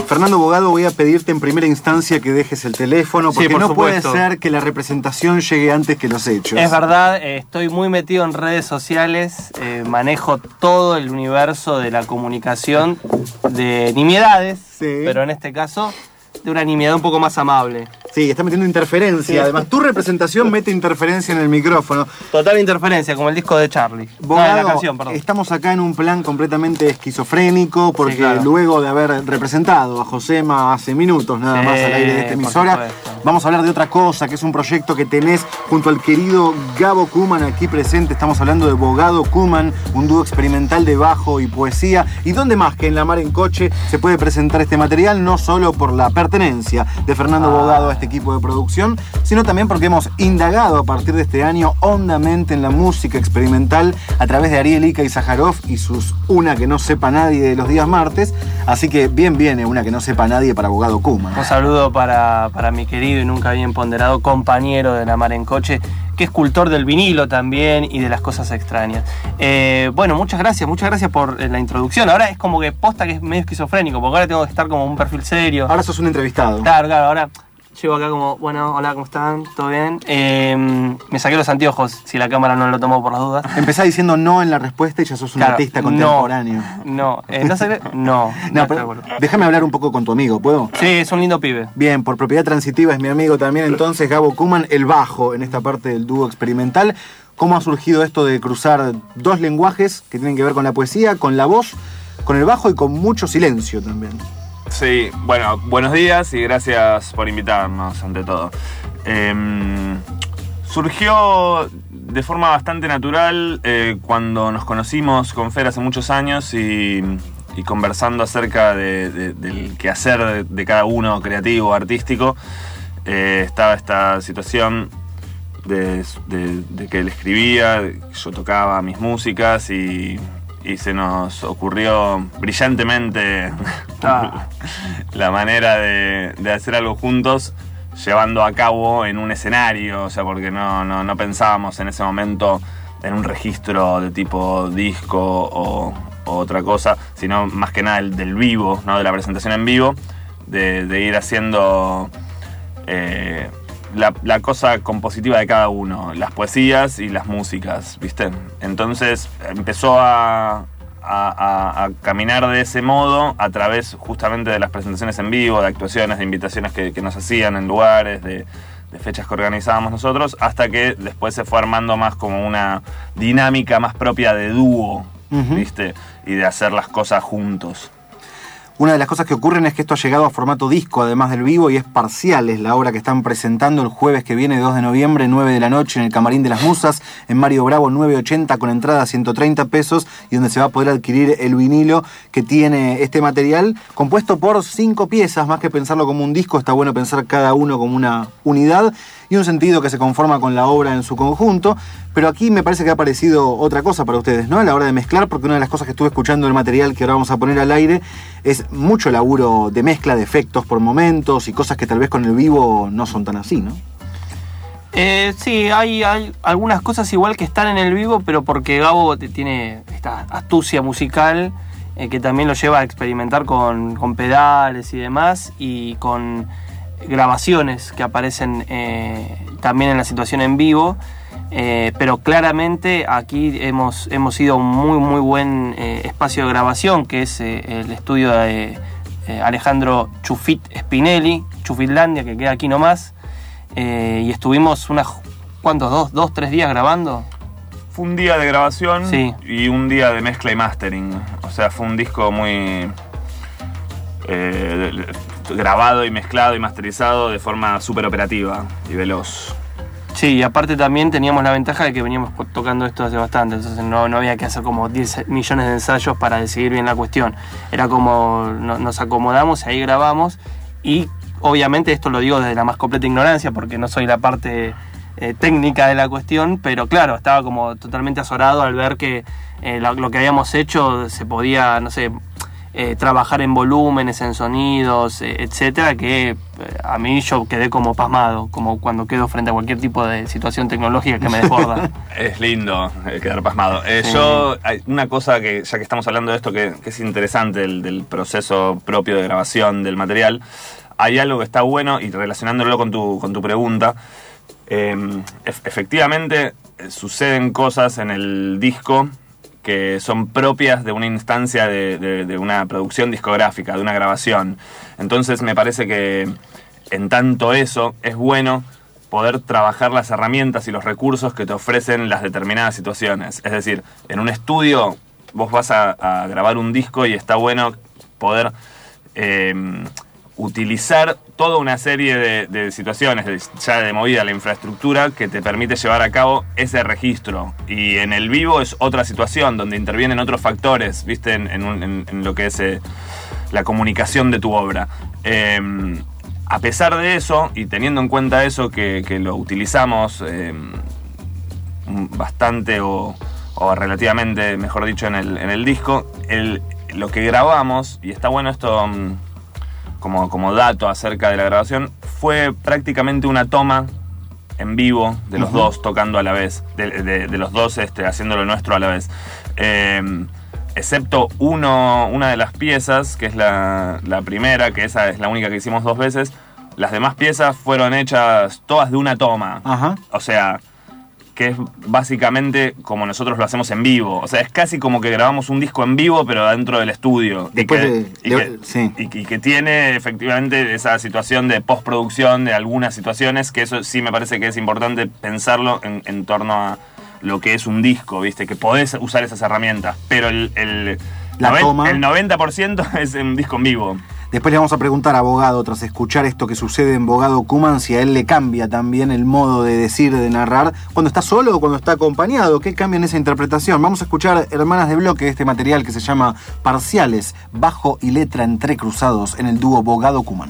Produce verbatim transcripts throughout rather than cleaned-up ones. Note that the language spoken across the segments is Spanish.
Fernando Bogado, voy a pedirte en primera instancia que dejes el teléfono, porque sí, por no supuesto. puede ser que la representación llegue antes que los hechos. Es verdad, eh, estoy muy metido en redes sociales, eh, manejo todo el universo de la comunicación de nimiedades, sí. Pero en este caso de una nimiedad un poco más amable. Sí, está metiendo interferencia. Sí. Además, tu representación mete interferencia en el micrófono. Total interferencia, como el disco de Charlie. Bogado, no, la canción, perdón. Estamos acá en un plan completamente esquizofrénico, porque sí, claro. Luego de haber representado a Josema hace minutos nada sí, más al aire de esta emisora, vamos a hablar de otra cosa, que es un proyecto que tenés junto al querido Gabo Kuman aquí presente. Estamos hablando de Bogado Kuman, un dúo experimental de bajo y poesía. ¿Y dónde más que en La Mar en Coche se puede presentar este material? No solo por la pertenencia de Fernando ah. Bogado a este equipo de producción, sino también porque hemos indagado a partir de este año hondamente en la música experimental a través de Ariel Ika y Sájarov y sus Una que no sepa nadie de los días martes. Así que bien viene Una que no sepa nadie para Bogado Kuman. Un saludo para, para mi querido y nunca bien ponderado compañero de La Mar en Coche, que es cultor del vinilo también y de las cosas extrañas. Eh, bueno, muchas gracias, muchas gracias por la introducción. Ahora es como que posta que es medio esquizofrénico, porque ahora tengo que estar como un perfil serio. Ahora sos un entrevistado. Claro, claro, ahora llego acá como, bueno, hola, ¿cómo están? ¿Todo bien? Eh, me saqué los anteojos, si la cámara no lo tomó por las dudas. Empezás diciendo no en la respuesta y ya sos un claro, artista contemporáneo. No, no, eh, no sé, no. no, pero bueno. Déjame hablar un poco con tu amigo, ¿puedo? Sí, es un lindo pibe. Bien, por propiedad transitiva es mi amigo también, entonces Gabo Kuman, el bajo en esta parte del dúo experimental. ¿Cómo ha surgido esto de cruzar dos lenguajes que tienen que ver con la poesía, con la voz, con el bajo y con mucho silencio también? Sí, bueno, buenos días y gracias por invitarnos, ante todo. Eh, surgió de forma bastante natural eh, cuando nos conocimos con Fer hace muchos años y, y conversando acerca de, de, del quehacer de, de cada uno, creativo, artístico, eh, estaba esta situación de, de, de que él escribía, yo tocaba mis músicas y... y se nos ocurrió brillantemente ah. la manera de, de hacer algo juntos, llevando a cabo en un escenario, o sea, porque no, no, no pensábamos en ese momento en un registro de tipo disco o, o otra cosa, sino más que nada el, del vivo, ¿no? De la presentación en vivo, de, de ir haciendo eh, la, la cosa compositiva de cada uno, las poesías y las músicas, ¿viste? Entonces empezó a, a, a caminar de ese modo a través justamente de las presentaciones en vivo, de actuaciones, de invitaciones que, que nos hacían en lugares, de, de fechas que organizábamos nosotros, hasta que después se fue armando más como una dinámica más propia de dúo, uh-huh. ¿viste? Y de hacer las cosas juntos. Una de las cosas que ocurren es que esto ha llegado a formato disco, además del vivo, y es Parcial, es la obra que están presentando el jueves que viene, dos de noviembre, nueve de la noche, en el Camarín de las Musas, en Mario Bravo nueve ochenta, con entrada a ciento treinta pesos, y donde se va a poder adquirir el vinilo que tiene este material, compuesto por cinco piezas. Más que pensarlo como un disco, está bueno pensar cada uno como una unidad, y un sentido que se conforma con la obra en su conjunto. Pero aquí me parece que ha aparecido otra cosa para ustedes, ¿no? A la hora de mezclar, porque una de las cosas que estuve escuchando del material que ahora vamos a poner al aire es mucho laburo de mezcla de efectos por momentos y cosas que tal vez con el vivo no son tan así, ¿no? Eh, sí, hay, hay algunas cosas igual que están en el vivo, pero porque Gabo tiene esta astucia musical eh, que también lo lleva a experimentar con, con pedales y demás, y con grabaciones que aparecen eh, también en la situación en vivo. Eh, pero claramente aquí hemos, hemos ido a un muy muy buen eh, espacio de grabación, que es eh, el estudio de eh, Alejandro Chufit Spinelli, Chufitlandia, que queda aquí nomás, eh, y estuvimos unas, ¿cuántos? Dos, dos, tres días grabando. Fue un día de grabación sí. y un día de mezcla y mastering, o sea, fue un disco muy eh, grabado y mezclado y masterizado de forma súper operativa y veloz. Sí, y aparte también teníamos la ventaja de que veníamos tocando esto hace bastante, entonces no, no había que hacer como diez millones de ensayos para decidir bien la cuestión. Era como no, nos acomodamos y ahí grabamos, y obviamente esto lo digo desde la más completa ignorancia porque no soy la parte eh, técnica de la cuestión, pero claro, estaba como totalmente azorado al ver que eh, lo, lo que habíamos hecho se podía, no sé, eh, trabajar en volúmenes, en sonidos, eh, etcétera, que eh, a mí yo quedé como pasmado, como cuando quedo frente a cualquier tipo de situación tecnológica que me desborda. Es lindo eh, quedar pasmado. Eh, sí. Yo, hay una cosa que, ya que estamos hablando de esto, que, que es interesante, el, del proceso propio de grabación del material, hay algo que está bueno, y relacionándolo con tu, con tu pregunta, eh, ef- efectivamente eh, suceden cosas en el disco que son propias de una instancia de, de, de una producción discográfica, de una grabación. Entonces me parece que en tanto eso es bueno poder trabajar las herramientas y los recursos que te ofrecen las determinadas situaciones. Es decir, en un estudio vos vas a, a grabar un disco y está bueno poder eh, utilizar toda una serie de, de situaciones, de, ya de movida la infraestructura, que te permite llevar a cabo ese registro. Y en el vivo es otra situación, donde intervienen otros factores, ¿viste? En, en, un, en, en lo que es eh, la comunicación de tu obra. Eh, a pesar de eso, y teniendo en cuenta eso, que, que lo utilizamos eh, bastante o, o relativamente, mejor dicho, en el, en el disco, el, lo que grabamos, y está bueno esto como, como dato acerca de la grabación, fue prácticamente una toma en vivo de los uh-huh. dos tocando a la vez, de, de, de los dos este, haciendo lo nuestro a la vez. Eh, excepto uno, una de las piezas, que es la, la primera, que esa es la única que hicimos dos veces, las demás piezas fueron hechas todas de una toma. Uh-huh. O sea, que es básicamente como nosotros lo hacemos en vivo. O sea, es casi como que grabamos un disco en vivo, pero dentro del estudio. Y que, de, y, de, que, sí. y, y que tiene efectivamente esa situación de postproducción de algunas situaciones, que eso sí me parece que es importante pensarlo en, en torno a lo que es un disco, ¿viste? Que podés usar esas herramientas, pero el, el, La noven, toma. el noventa por ciento es un disco en vivo. Después le vamos a preguntar a Bogado, tras escuchar esto que sucede en Bogado Kuman, si a él le cambia también el modo de decir, de narrar, cuando está solo o cuando está acompañado. ¿Qué cambia en esa interpretación? Vamos a escuchar Hermanas de Bloque, este material que se llama Parciales, bajo y letra entrecruzados en el dúo Bogado Kuman.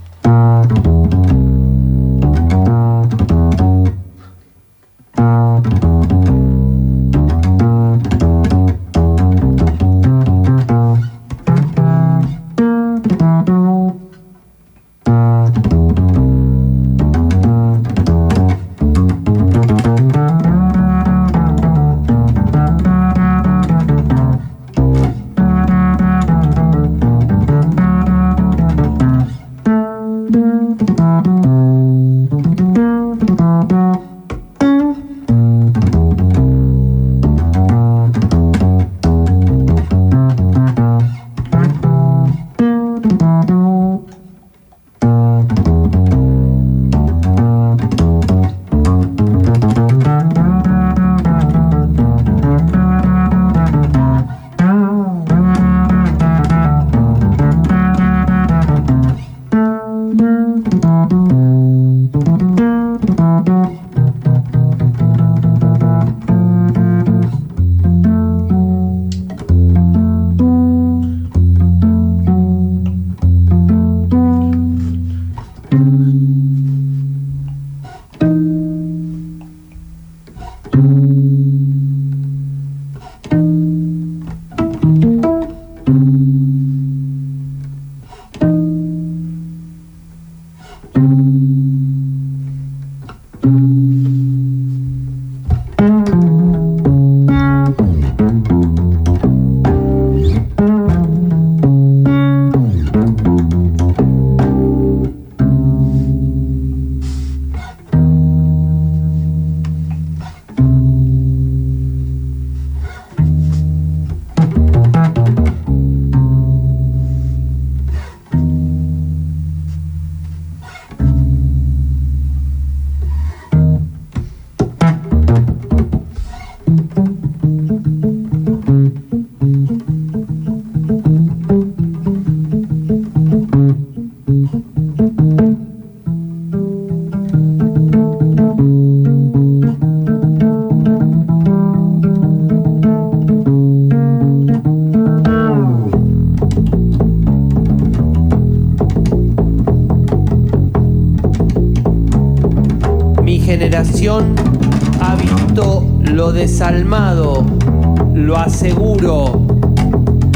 Ha visto lo desalmado, lo aseguro. Ha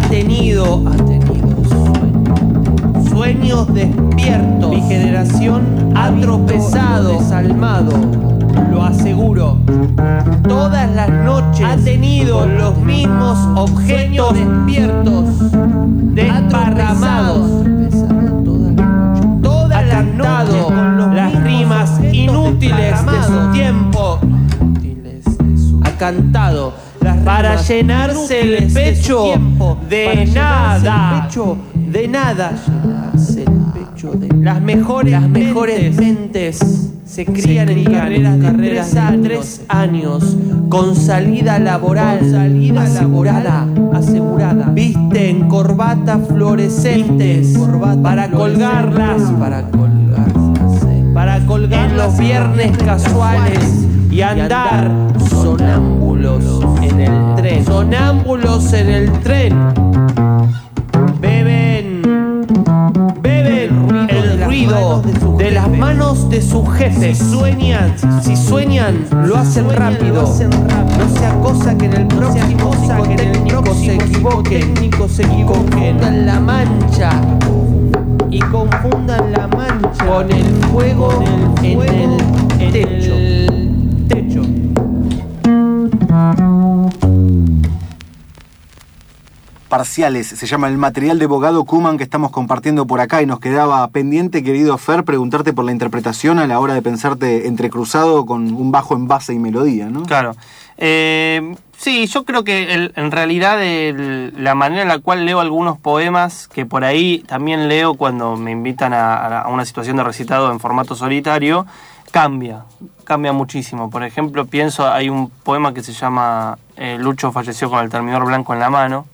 tenido, ha tenido sueños, sueños despiertos. Mi generación ha tropezado, desalmado, lo aseguro. Todas las noches ha tenido los mismos objetos despiertos, desparramados. Todas las noches con las rimas inútiles de su tiempo. Ha cantado para llenarse el pecho de nada. De nada. Las mejores, las mejores mentes se crían en carreras de carreras de tres años, con salida laboral, con salida asegurada, asegurada. Visten corbatas fluorescentes para colgarlas, para colgarlas, para colgar los viernes casuales y andar sonámbulos en el tren, sonámbulos en el tren. Beben, beben el ruido de las manos de sus jefes. Si sueñan, si sueñan, lo hacen rápido. No sea cosa que en el próximo técnico se equivoque, y confundan la mancha, y confundan la mancha con el fuego en el techo. techo. Parciales, se llama el material de Bogado Kuman que estamos compartiendo por acá, y nos quedaba pendiente, querido Fer, preguntarte por la interpretación a la hora de pensarte entrecruzado con un bajo en base y melodía, ¿no? Claro. Eh, sí, yo creo que el, en realidad el, la manera en la cual leo algunos poemas, que por ahí también leo cuando me invitan a, a una situación de recitado en formato solitario, cambia, cambia muchísimo. Por ejemplo, pienso, hay un poema que se llama eh, Lucho falleció con el terminador blanco en la mano.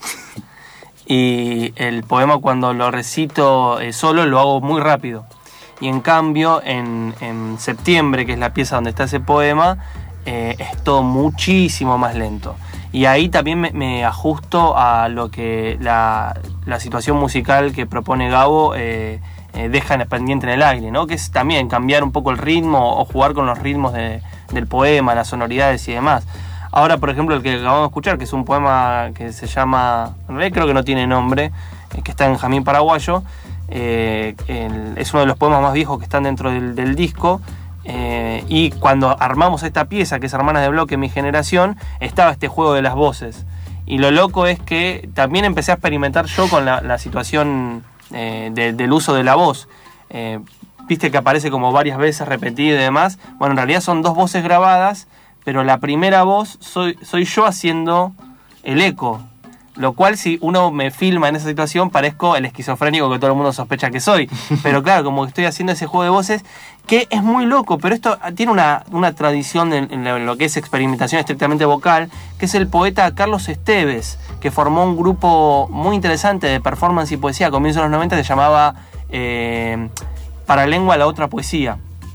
Y el poema, cuando lo recito eh, solo, lo hago muy rápido. Y en cambio, en, en septiembre, que es la pieza donde está ese poema, eh, es todo muchísimo más lento. Y ahí también me, me ajusto a lo que la, la situación musical que propone Gabo eh, eh, deja en pendiente en el aire, ¿no? Que es también cambiar un poco el ritmo o jugar con los ritmos de, del poema, las sonoridades y demás. Ahora, por ejemplo, el que acabamos de escuchar, que es un poema que se llama, en realidad creo que no tiene nombre, eh, que está en Jamín Paraguayo, eh, el, es uno de los poemas más viejos que están dentro del, del disco, eh, y cuando armamos esta pieza, que es Hermanas de Bloque, Mi Generación, estaba este juego de las voces. Y lo loco es que también empecé a experimentar yo con la, la situación eh, de, del uso de la voz. Eh, Viste que aparece como varias veces repetido y demás. Bueno, en realidad son dos voces grabadas, pero la primera voz soy, soy yo haciendo el eco, lo cual si uno me filma en esa situación parezco el esquizofrénico que todo el mundo sospecha que soy, pero claro, como que estoy haciendo ese juego de voces que es muy loco, pero esto tiene una, una tradición en, en lo que es experimentación estrictamente vocal, que es el poeta Carlos Esteves, que formó un grupo muy interesante de performance y poesía a comienzos de los noventa que se llamaba eh, Para Lengua la Otra Poesía,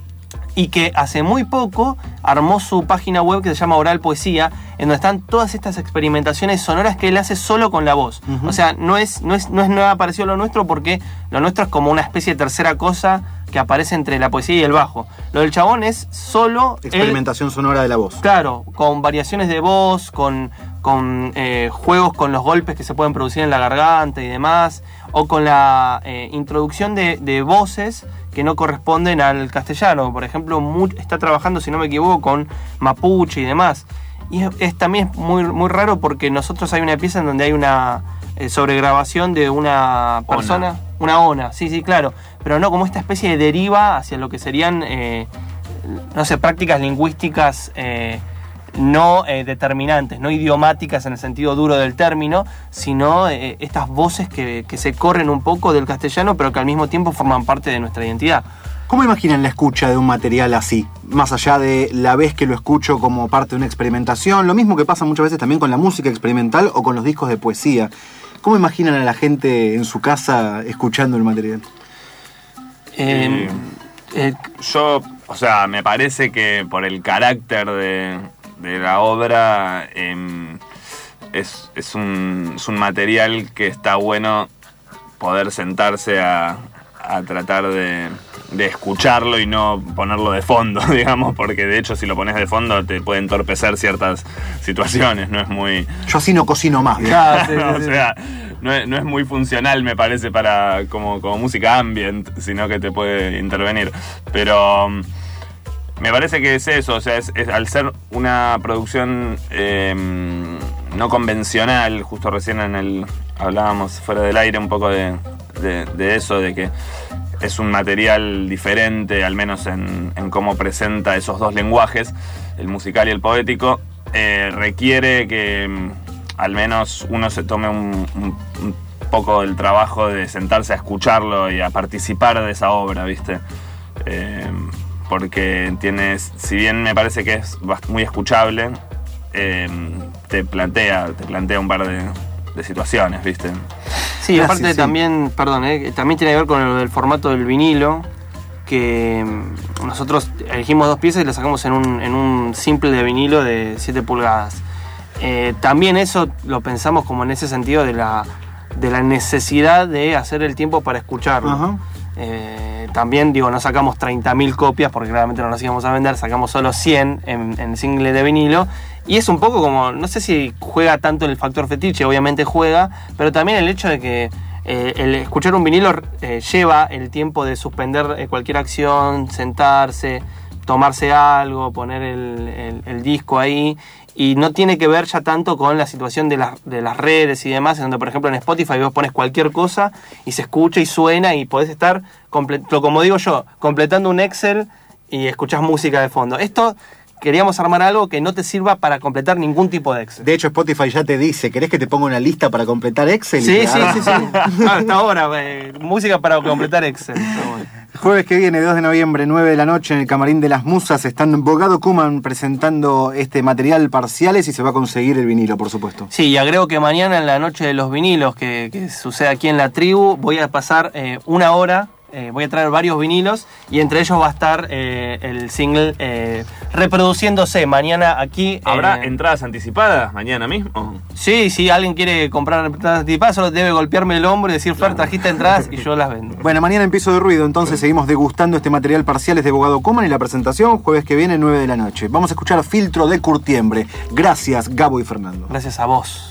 y que hace muy poco armó su página web que se llama Oral Poesía, en donde están todas estas experimentaciones sonoras que él hace solo con la voz. Uh-huh. O sea, no es, no es, no es nada parecido a lo nuestro, porque lo nuestro es como una especie de tercera cosa que aparece entre la poesía y el bajo. Lo del chabón es solo experimentación él, sonora de la voz. Claro, con variaciones de voz, con, con eh, juegos con los golpes que se pueden producir en la garganta y demás, o con la eh, introducción de, de voces que no corresponden al castellano. Por ejemplo, muy, está trabajando, si no me equivoco, con mapuche y demás. Y es, es también muy, muy raro, porque nosotros hay una pieza en donde hay una eh, sobregrabación de una persona, ona. una ona, sí, sí, claro, pero no como esta especie de deriva hacia lo que serían, eh, no sé, prácticas lingüísticas eh, no eh, determinantes, no idiomáticas en el sentido duro del término, sino eh, estas voces que, que se corren un poco del castellano, pero que al mismo tiempo forman parte de nuestra identidad. ¿Cómo imaginan la escucha de un material así? Más allá de la vez que lo escucho como parte de una experimentación, lo mismo que pasa muchas veces también con la música experimental o con los discos de poesía. ¿Cómo imaginan a la gente en su casa escuchando el material? Eh, eh, yo, o sea, me parece que por el carácter de... de la obra eh, es, es, un, es un material que está bueno poder sentarse a, a tratar de, de escucharlo y no ponerlo de fondo, digamos, porque de hecho si lo pones de fondo te puede entorpecer ciertas situaciones, no es muy... Yo así no cocino más. Claro, sí, sí, o sea, no, es, no es muy funcional, me parece, para como, como música ambient, sino que te puede intervenir. Pero um, me parece que es eso, o sea, es, es, al ser una producción eh, no convencional, justo recién en el hablábamos fuera del aire un poco de, de, de eso, de que es un material diferente, al menos en, en cómo presenta esos dos lenguajes, el musical y el poético, eh, requiere que al menos uno se tome un, un, un poco del trabajo de sentarse a escucharlo y a participar de esa obra, ¿viste? Eh, porque tienes, si bien me parece que es muy escuchable, eh, te plantea, te plantea un par de, de situaciones, ¿viste? Sí, aparte Gracias, sí. también, perdón, eh, también tiene que ver con el, el formato del vinilo, que nosotros elegimos dos piezas y las sacamos en un, en un simple de vinilo de siete pulgadas. Eh, también eso lo pensamos como en ese sentido de la, de la necesidad de hacer el tiempo para escucharlo. Ajá. Eh, también, digo, no sacamos treinta mil copias porque claramente no las íbamos a vender, sacamos solo cien en, en single de vinilo. Y es un poco como, no sé si juega tanto el factor fetiche, obviamente juega, pero también el hecho de que eh, el escuchar un vinilo eh, lleva el tiempo de suspender eh, cualquier acción, sentarse, tomarse algo, poner el, el, el disco ahí. Y no tiene que ver ya tanto con la situación de, la, de las redes y demás, en donde, por ejemplo, en Spotify vos pones cualquier cosa y se escucha y suena y podés estar, como digo yo, completando un Excel y escuchás música de fondo. Esto queríamos armar algo que no te sirva para completar ningún tipo de Excel. De hecho, Spotify ya te dice, ¿querés que te ponga una lista para completar Excel? Sí, Y sí, te- sí, sí. Ah, hasta ahora, eh, música para completar Excel. Jueves que viene, dos de noviembre, nueve de la noche, en el Camarín de las Musas, están Bogado Kuman presentando este material parciales y se va a conseguir el vinilo, por supuesto. Sí, y agrego que mañana en la noche de los vinilos, que, que sucede aquí en la tribu, voy a pasar eh, una hora, eh, voy a traer varios vinilos y entre ellos va a estar eh, el single eh, reproduciéndose mañana aquí. ¿Habrá eh, entradas anticipadas mañana mismo? Sí, si alguien quiere comprar entradas anticipadas, solo debe golpearme el hombro y decir, Fer, trajiste entradas y yo las vendo. Bueno, mañana en Piso de Ruido, entonces seguimos degustando este material parciales de Bogado Kuman y la presentación jueves que viene, nueve de la noche. Vamos a escuchar Filtro de Curtiembre. Gracias, Gabo y Fernando. Gracias a vos.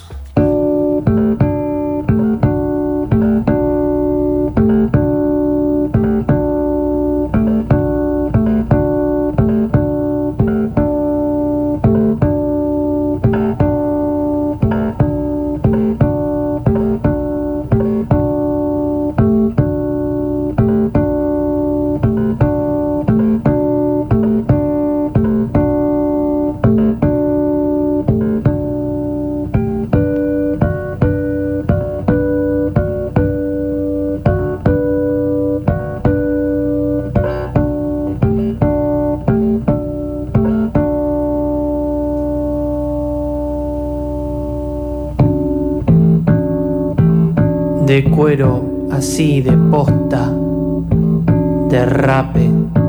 De cuero así de posta, de rape,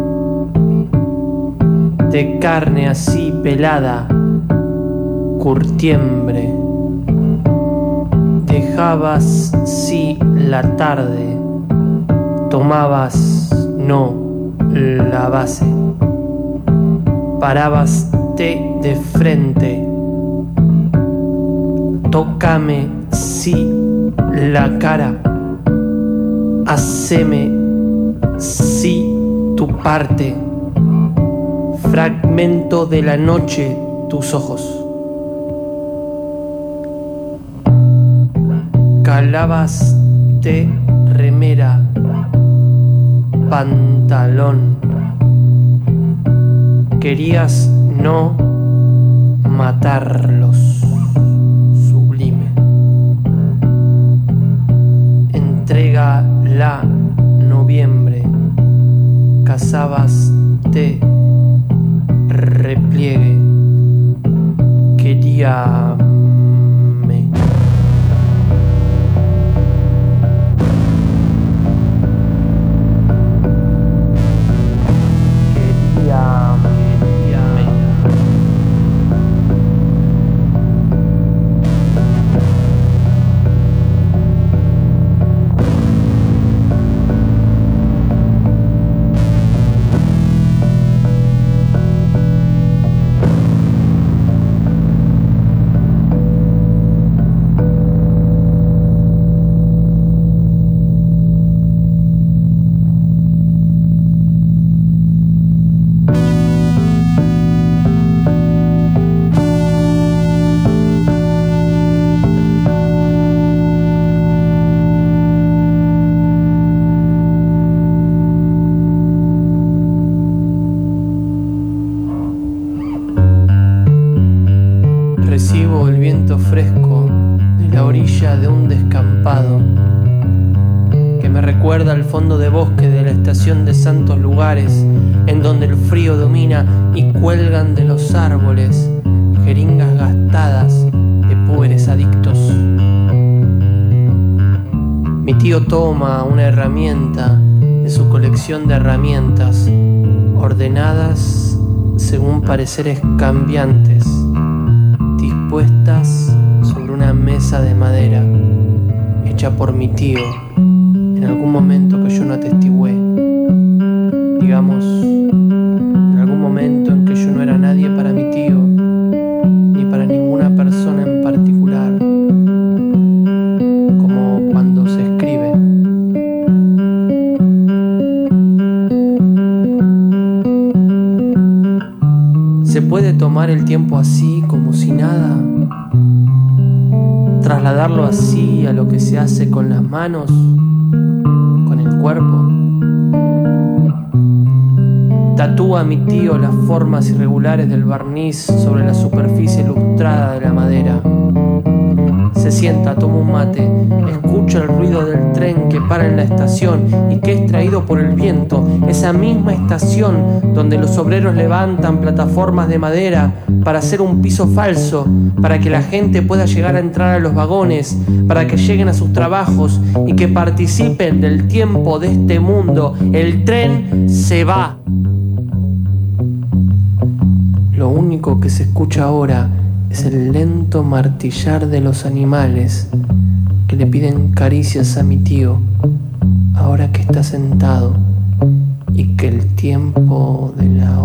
de carne así pelada, curtiembre. Dejabas sí la tarde, tomabas no la base, parabas te de frente, tócame sí la cara, haceme sí tu parte, fragmento de la noche tus ojos. Calabas de remera, pantalón, querías no matarlos. Entrega la noviembre, cazabas te repliegue, quería me. Quería me. recuerda el fondo de bosque de la estación de Santos Lugares, en donde el frío domina y cuelgan de los árboles jeringas gastadas de púberes adictos. Mi tío toma una herramienta de su colección de herramientas, ordenadas según pareceres cambiantes, dispuestas sobre una mesa de madera, hecha por mi tío en algún momento que yo no atestigué. Digamos, en algún momento en que yo no era nadie para mi tío, ni para ninguna persona en particular, como cuando se escribe. ¿Se puede tomar el tiempo así, como si nada? ¿Trasladarlo así a lo que se hace con las manos, con el cuerpo? Tatúa a mi tío las formas irregulares del barniz sobre la superficie lustrada de la madera. Se sienta, toma un mate, escucha el ruido del tren que para en la estación y que es traído por el viento, esa misma estación donde los obreros levantan plataformas de madera para hacer un piso falso, para que la gente pueda llegar a entrar a los vagones, para que lleguen a sus trabajos y que participen del tiempo de este mundo. El tren se va. Lo único que se escucha ahora es el lento martillar de los animales que le piden caricias a mi tío ahora que está sentado y que el tiempo de la